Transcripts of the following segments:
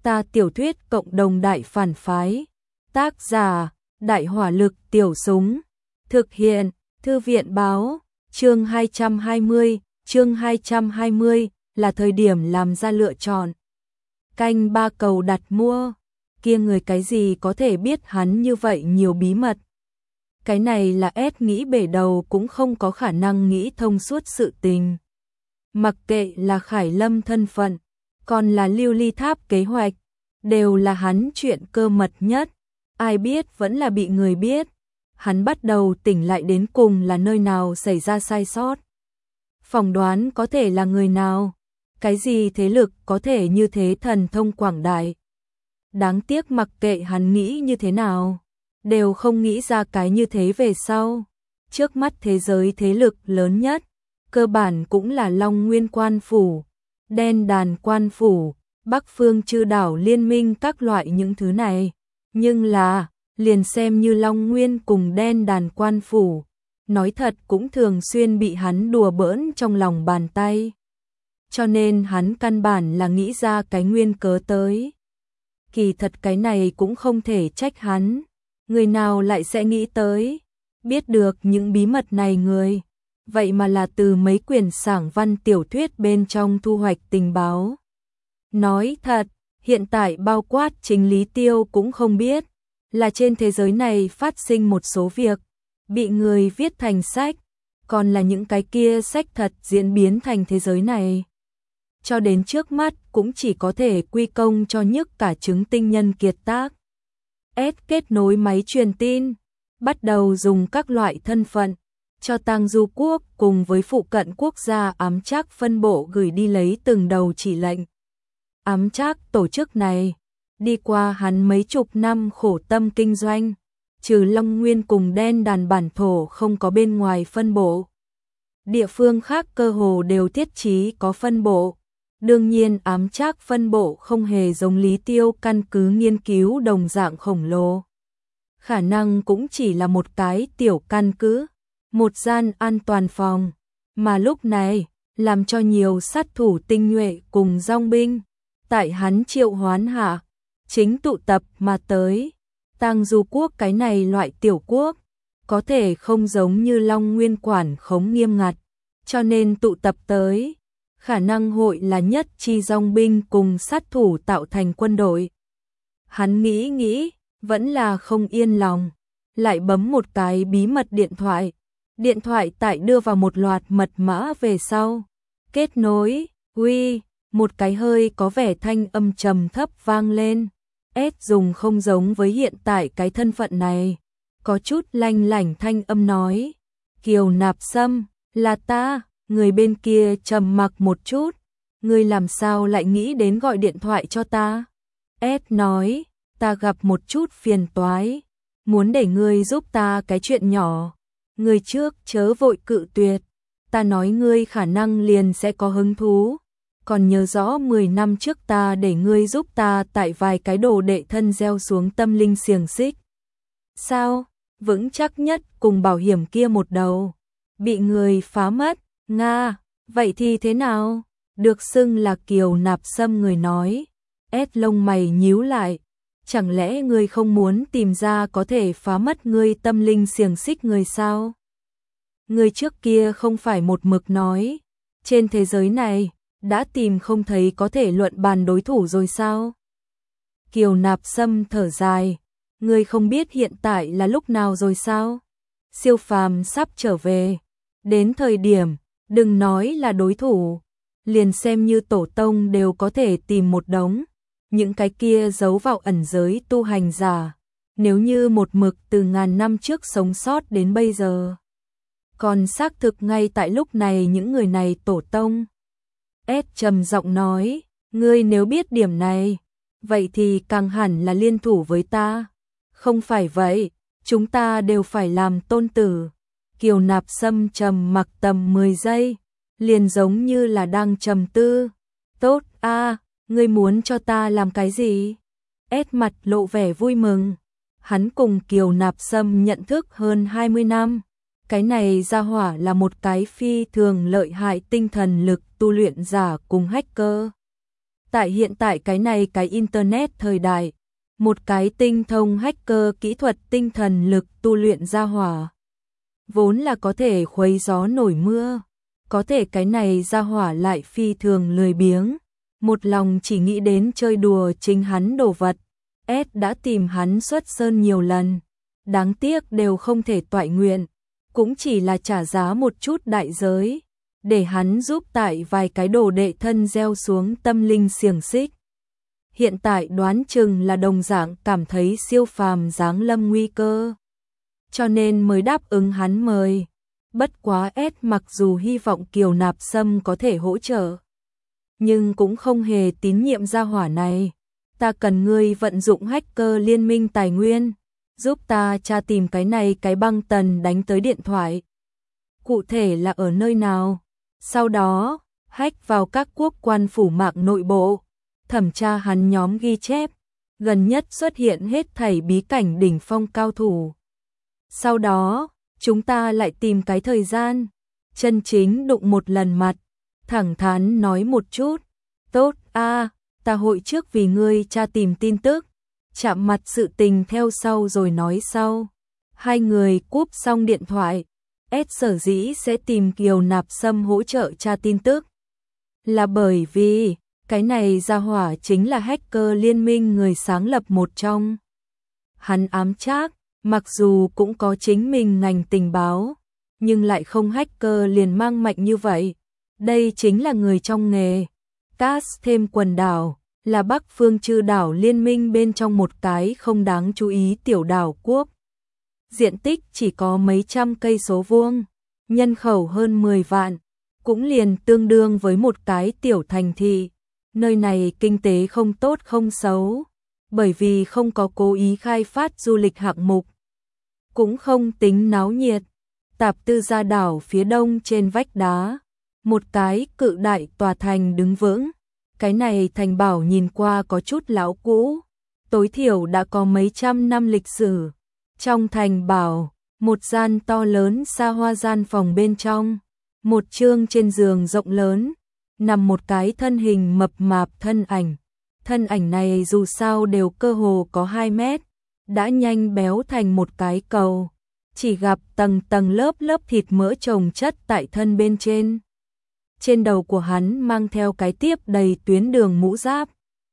Ta tiểu thuyết cộng đồng đại phản phái. Tác giả: Đại hỏa lực tiểu súng. Thực hiện: Thư viện báo. Chương 220 là thời điểm làm ra lựa chọn. Canh ba cầu đặt mua. Kia người cái gì có thể biết hắn như vậy nhiều bí mật. Cái này là S nghĩ bể đầu cũng không có khả năng nghĩ thông suốt sự tình. Mặc kệ là Khải Lâm thân phận, còn là Lưu Ly Tháp kế hoạch, đều là hắn chuyện cơ mật nhất. Ai biết vẫn là bị người biết. Hắn bắt đầu tỉnh lại đến cùng là nơi nào xảy ra sai sót. Phỏng đoán có thể là người nào. Cái gì thế lực có thể như thế thần thông quảng đại. Đáng tiếc mặc kệ hắn nghĩ như thế nào, đều không nghĩ ra cái như thế về sau. Trước mắt thế giới thế lực lớn nhất, cơ bản cũng là Long Nguyên Quan Phủ, Đen Đàn Quan Phủ, Bắc Phương Chư Đảo Liên Minh các loại những thứ này. Nhưng là, liền xem như Long Nguyên cùng Đen Đàn Quan Phủ, nói thật cũng thường xuyên bị hắn đùa bỡn trong lòng bàn tay. Cho nên hắn căn bản là nghĩ ra cái nguyên cớ tới. Kỳ thật cái này cũng không thể trách hắn. Người nào lại sẽ nghĩ tới, biết được những bí mật này người. Vậy mà là từ mấy quyển sảng văn tiểu thuyết bên trong thu hoạch tình báo. Nói thật, hiện tại bao quát chính Lý Tiêu cũng không biết, là trên thế giới này phát sinh một số việc, bị người viết thành sách, còn là những cái kia sách thật diễn biến thành thế giới này. Cho đến trước mắt cũng chỉ có thể quy công cho nhức cả trứng tinh nhân kiệt tác. S kết nối máy truyền tin, bắt đầu dùng các loại thân phận, cho Tang Du Quốc cùng với phụ cận quốc gia ám trác phân bộ gửi đi lấy từng đầu chỉ lệnh. Ám trác tổ chức này, đi qua hắn mấy chục năm khổ tâm kinh doanh, trừ Long Nguyên cùng Đen Đàn bản thổ không có bên ngoài phân bộ. Địa phương khác cơ hồ đều thiết trí có phân bộ. Đương nhiên ám trác phân bộ không hề giống Lý Tiêu căn cứ nghiên cứu đồng dạng khổng lồ. Khả năng cũng chỉ là một cái tiểu căn cứ, một gian an toàn phòng, mà lúc này làm cho nhiều sát thủ tinh nhuệ cùng dòng binh, tại hắn triệu hoán hạ, chính tụ tập mà tới. Tang Du Quốc cái này loại tiểu quốc, có thể không giống như Long Nguyên quản khống nghiêm ngặt, cho nên tụ tập tới. Khả năng hội là nhất chi dòng binh cùng sát thủ tạo thành quân đội. Hắn nghĩ, vẫn là không yên lòng, lại bấm một cái bí mật điện thoại. Điện thoại tại đưa vào một loạt mật mã về sau. Kết nối, uy, một cái hơi có vẻ thanh âm trầm thấp vang lên. S dùng không giống với hiện tại cái thân phận này. Có chút lanh lảnh thanh âm nói. Kiều Nạp Sâm, là ta. Người bên kia trầm mặc một chút, ngươi làm sao lại nghĩ đến gọi điện thoại cho ta? S nói, ta gặp một chút phiền toái, muốn để ngươi giúp ta cái chuyện nhỏ. Ngươi trước chớ vội cự tuyệt, ta nói ngươi khả năng liền sẽ có hứng thú. Còn nhớ rõ 10 năm trước ta để ngươi giúp ta tại vài cái đồ đệ thân gieo xuống tâm linh xiềng xích. Sao? Vững chắc nhất cùng bảo hiểm kia một đầu, bị người phá mất. Nga, vậy thì thế nào? Được xưng là Kiều Nạp Sâm người nói. S lông mày nhíu lại. Chẳng lẽ ngươi không muốn tìm ra có thể phá mất ngươi tâm linh xiềng xích người sao? Ngươi trước kia không phải một mực nói. Trên thế giới này, đã tìm không thấy có thể luận bàn đối thủ rồi sao? Kiều Nạp Sâm thở dài. Ngươi không biết hiện tại là lúc nào rồi sao? Siêu phàm sắp trở về. Đến thời điểm, đừng nói là đối thủ, liền xem như tổ tông đều có thể tìm một đống. Những cái kia giấu vào ẩn giới tu hành giả, nếu như một mực từ ngàn năm trước sống sót đến bây giờ. Còn xác thực ngay tại lúc này những người này tổ tông. S trầm giọng nói, ngươi nếu biết điểm này, vậy thì càng hẳn là liên thủ với ta. Không phải vậy, chúng ta đều phải làm tôn tử. Kiều Nạp Sâm trầm mặc tầm 10 giây, liền giống như là đang trầm tư. Tốt a, ngươi muốn cho ta làm cái gì? S mặt lộ vẻ vui mừng. Hắn cùng Kiều Nạp Sâm nhận thức hơn 20 năm. Cái này ra hỏa là một cái phi thường lợi hại tinh thần lực tu luyện giả cùng hacker. Tại hiện tại cái internet thời đại, một cái tinh thông hacker kỹ thuật tinh thần lực tu luyện ra hỏa, vốn là có thể khuấy gió nổi mưa, có thể cái này ra hỏa lại phi thường lười biếng, một lòng chỉ nghĩ đến chơi đùa chính hắn đồ vật. S đã tìm hắn xuất sơn nhiều lần, đáng tiếc đều không thể toại nguyện, cũng chỉ là trả giá một chút đại giới, để hắn giúp tại vài cái đồ đệ thân gieo xuống tâm linh xiềng xích. Hiện tại đoán chừng là đồng dạng cảm thấy siêu phàm giáng lâm nguy cơ, cho nên mới đáp ứng hắn mời. Bất quá S mặc dù hy vọng Kiều Nạp Sâm có thể hỗ trợ, nhưng cũng không hề tín nhiệm gia hỏa này. Ta cần ngươi vận dụng hacker liên minh tài nguyên, giúp ta tra tìm cái băng tần đánh tới điện thoại. Cụ thể là ở nơi nào? Sau đó, hack vào các quốc quan phủ mạng nội bộ, thẩm tra hắn nhóm ghi chép, gần nhất xuất hiện hết thảy bí cảnh đỉnh phong cao thủ. Sau đó, chúng ta lại tìm cái thời gian, chân chính đụng một lần mặt, thẳng thắn nói một chút. Tốt a, ta hội trước vì ngươi tra tìm tin tức, chạm mặt sự tình theo sau rồi nói sau. Hai người cúp xong điện thoại, S sở dĩ sẽ tìm Kiều Nạp Sâm hỗ trợ tra tin tức, là bởi vì cái này ra hỏa chính là hacker liên minh người sáng lập một trong. Hắn ám chắc, mặc dù cũng có chính mình ngành tình báo, nhưng lại không hacker liền mang mạnh như vậy. Đây chính là người trong nghề. Cass thêm quần đảo, là Bắc Phương Chư đảo liên minh bên trong một cái không đáng chú ý tiểu đảo quốc. Diện tích chỉ có mấy trăm cây số vuông, nhân khẩu hơn 10 vạn, cũng liền tương đương với một cái tiểu thành thị. Nơi này kinh tế không tốt không xấu, bởi vì không có cố ý khai phát du lịch hạng mục, cũng không tính náo nhiệt. Tạp Tư Gia đảo phía đông trên vách đá, một cái cự đại tòa thành đứng vững. Cái này thành bảo nhìn qua có chút lão cũ, tối thiểu đã có mấy trăm năm lịch sử. Trong thành bảo, một gian to lớn xa hoa gian phòng bên trong, một chương trên giường rộng lớn, nằm một cái thân hình mập mạp thân ảnh. Thân ảnh này dù sao đều cơ hồ có 2 mét, đã nhanh béo thành một cái cầu, chỉ gặp tầng tầng lớp lớp thịt mỡ chồng chất tại thân bên trên. Trên đầu của hắn mang theo cái tiếp đầy tuyến đường mũ giáp.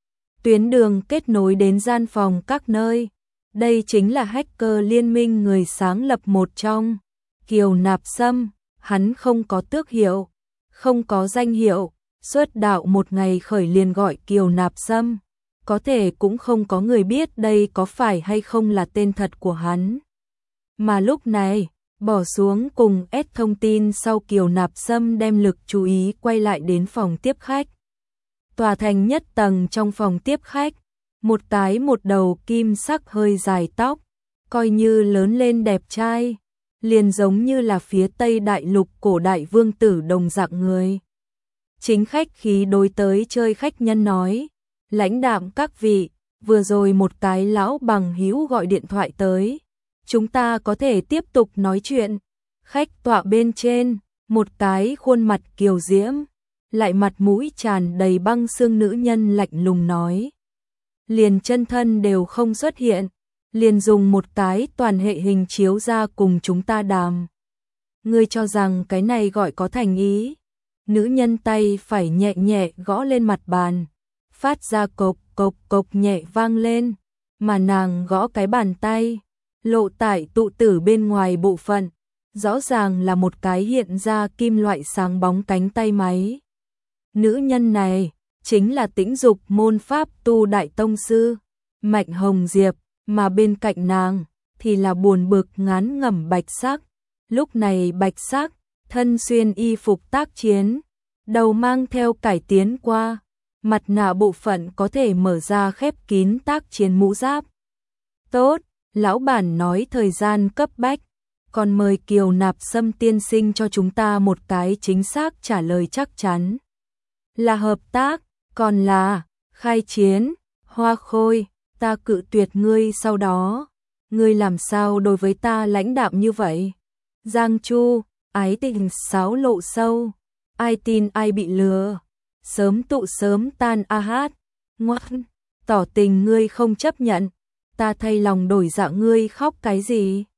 Tuyến đường kết nối đến gian phòng các nơi. Đây chính là hacker liên minh người sáng lập một trong. Kiều Nạp Sâm, hắn không có tước hiệu, không có danh hiệu, xuất đạo một ngày khởi liền gọi Kiều Nạp Sâm. Có thể cũng không có người biết đây có phải hay không là tên thật của hắn. Mà lúc này, bỏ xuống cùng S thông tin sau, Kiều Nạp Sâm đem lực chú ý quay lại đến phòng tiếp khách. Tòa thành nhất tầng trong phòng tiếp khách, một cái một đầu kim sắc hơi dài tóc, coi như lớn lên đẹp trai, liền giống như là phía Tây Đại Lục cổ đại vương tử đồng dạng người. Chính khách khí đối tới chơi khách nhân nói, lãnh đạm các vị, vừa rồi một cái lão bằng hữu gọi điện thoại tới. Chúng ta có thể tiếp tục nói chuyện. Khách tọa bên trên, một cái khuôn mặt kiều diễm, lại mặt mũi tràn đầy băng xương nữ nhân lạnh lùng nói. Liền chân thân đều không xuất hiện, liền dùng một cái toàn hệ hình chiếu ra cùng chúng ta đàm. Ngươi cho rằng cái này gọi có thành ý? Nữ nhân tay phải nhẹ nhẹ gõ lên mặt bàn, phát ra cộc cộc cộc nhẹ vang lên, mà nàng gõ cái bàn tay, lộ tại tụ tử bên ngoài bộ phận, rõ ràng là một cái hiện ra kim loại sáng bóng cánh tay máy. Nữ nhân này chính là Tĩnh Dục môn pháp tu đại tông sư Mạnh Hồng Diệp, mà bên cạnh nàng thì là buồn bực ngán ngẩm Bạch Sắc. Lúc này Bạch Sắc thân xuyên y phục tác chiến, đầu mang theo cải tiến qua, mặt nạ bộ phận có thể mở ra khép kín tác chiến mũ giáp. Tốt, lão bản nói thời gian cấp bách, còn mời Kiều Nạp Sâm tiên sinh cho chúng ta một cái chính xác trả lời chắc chắn. Là hợp tác, còn là khai chiến? Hoa Khôi, ta cự tuyệt ngươi, sau đó ngươi làm sao đối với ta lãnh đạm như vậy? Giang Chu, ái tình xáo lộ sâu, ai tin ai bị lừa. sớm tụ sớm tan a hát. Ngoan, tỏ tình ngươi không chấp nhận, ta thay lòng đổi dạ ngươi khóc cái gì?